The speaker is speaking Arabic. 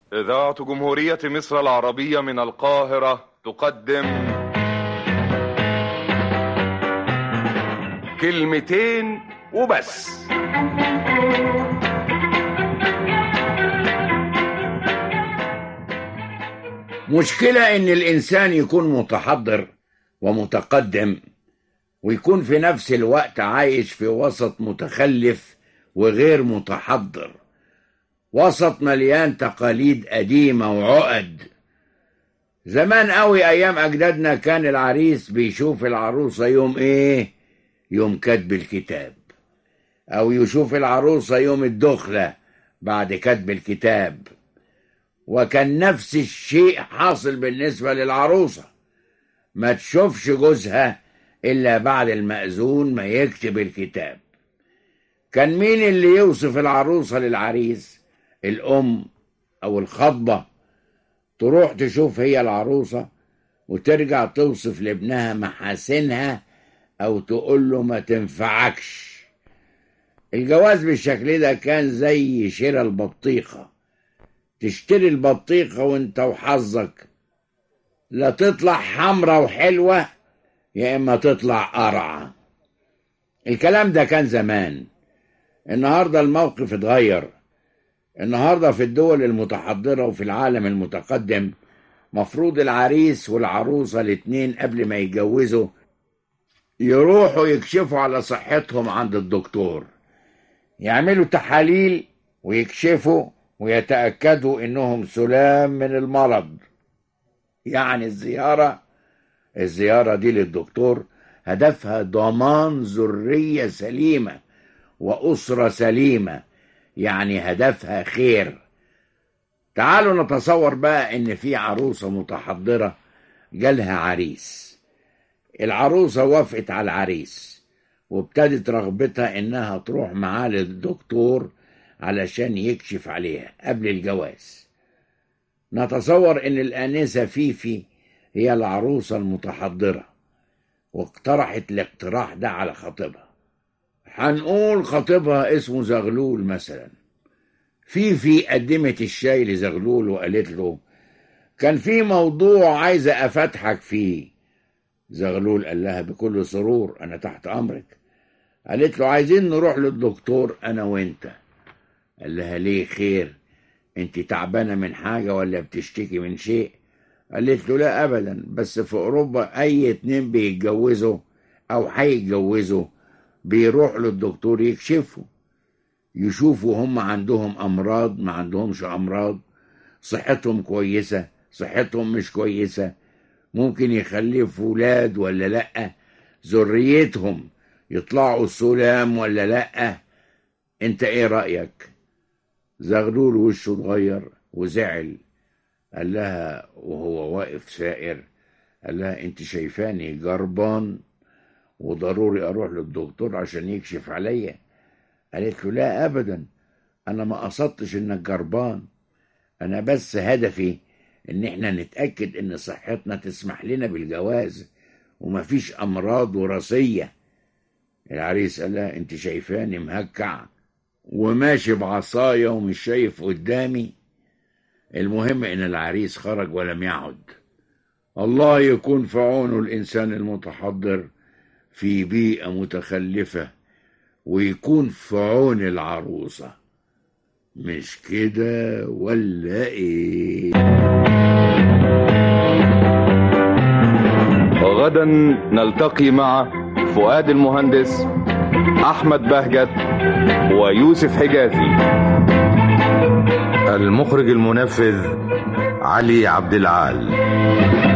إذاعة جمهورية مصر العربية من القاهرة تقدم كلمتين وبس. مشكلة إن الإنسان يكون متحضر ومتقدم ويكون في نفس الوقت عايش في وسط متخلف وغير متحضر، وسط مليان تقاليد قديمة وعقد. زمان قوي أيام أجدادنا كان العريس بيشوف العروسة يوم إيه؟ يوم كتب الكتاب، أو يشوف العروسة يوم الدخلة بعد كتب الكتاب. وكان نفس الشيء حاصل بالنسبة للعروسة، ما تشوفش جوزها إلا بعد المأذون ما يكتب الكتاب. كان مين اللي يوصف العروسة للعريس؟ الأم أو الخطبة. تروح تشوف هي العروسة وترجع توصف لابنها محاسنها أو تقول له ما تنفعكش. الجواز بالشكل ده كان زي شراء البطيخة، تشتري البطيخة وانت وحظك، لا تطلع حمرة وحلوة يا إما تطلع قرعة. الكلام ده كان زمان. النهاردة الموقف اتغير. النهاردة في الدول المتحضرة وفي العالم المتقدم مفروض العريس والعروسة الاتنين قبل ما يتجوزوا يروحوا يكشفوا على صحتهم عند الدكتور، يعملوا تحاليل ويكشفوا ويتأكدوا إنهم سلام من المرض. يعني الزيارة دي للدكتور هدفها ضمان ذرية سليمة وأسرة سليمة، يعني هدفها خير. تعالوا نتصور بقى إن في عروسة متحضرة جالها عريس. العروسة وافقت على العريس وابتدت رغبتها إنها تروح معاه للدكتور علشان يكشف عليها قبل الجواز. نتصور إن الآنسة فيفي هي العروسة المتحضرة واقترحت الاقتراح ده على خطيبها. هنقول خطيبها اسمه زغلول مثلا. فيفي قدمت الشاي لزغلول وقالت له كان في موضوع عايزة أفتحك فيه. زغلول قال لها بكل سرور أنا تحت أمرك. قالت له عايزين نروح للدكتور أنا وإنت. قال لها ليه؟ خير؟ انت تعبانة من حاجة ولا بتشتكي من شيء؟ قالت له لا أبدا، بس في أوروبا أي اتنين بيتجوزوا أو هيتجوزوا بيروحوا للدكتور يكشفوا، يشوفوا هم عندهم أمراض ما عندهمش أمراض، صحتهم كويسة صحتهم مش كويسة، ممكن يخلفوا ولاد ولا لأ، ذريتهم يطلعوا سلام ولا لأ. انت ايه رأيك؟ زغلول وشه اتغير وزعل. قال لها وهو واقف سائر، قال لها انت شايفاني جربان وضروري اروح للدكتور عشان يكشف عليا؟ قالت له لا ابدا، انا ما قصدتش انك جربان، انا بس هدفي ان احنا نتأكد ان صحتنا تسمح لنا بالجواز ومفيش امراض وراثية. العريس قال لها انت شايفاني مهكع وماشي بعصاية ومش شايف قدامي؟ المهم ان العريس خرج ولم يعد. الله يكون في عونه الانسان المتحضر في بيئة متخلفة، ويكون في عون العروسة. مش كده ولا ايه؟ غدا نلتقي مع فؤاد المهندس، أحمد بهجت، ويوسف حجازي. المخرج المنفذ علي عبد العال.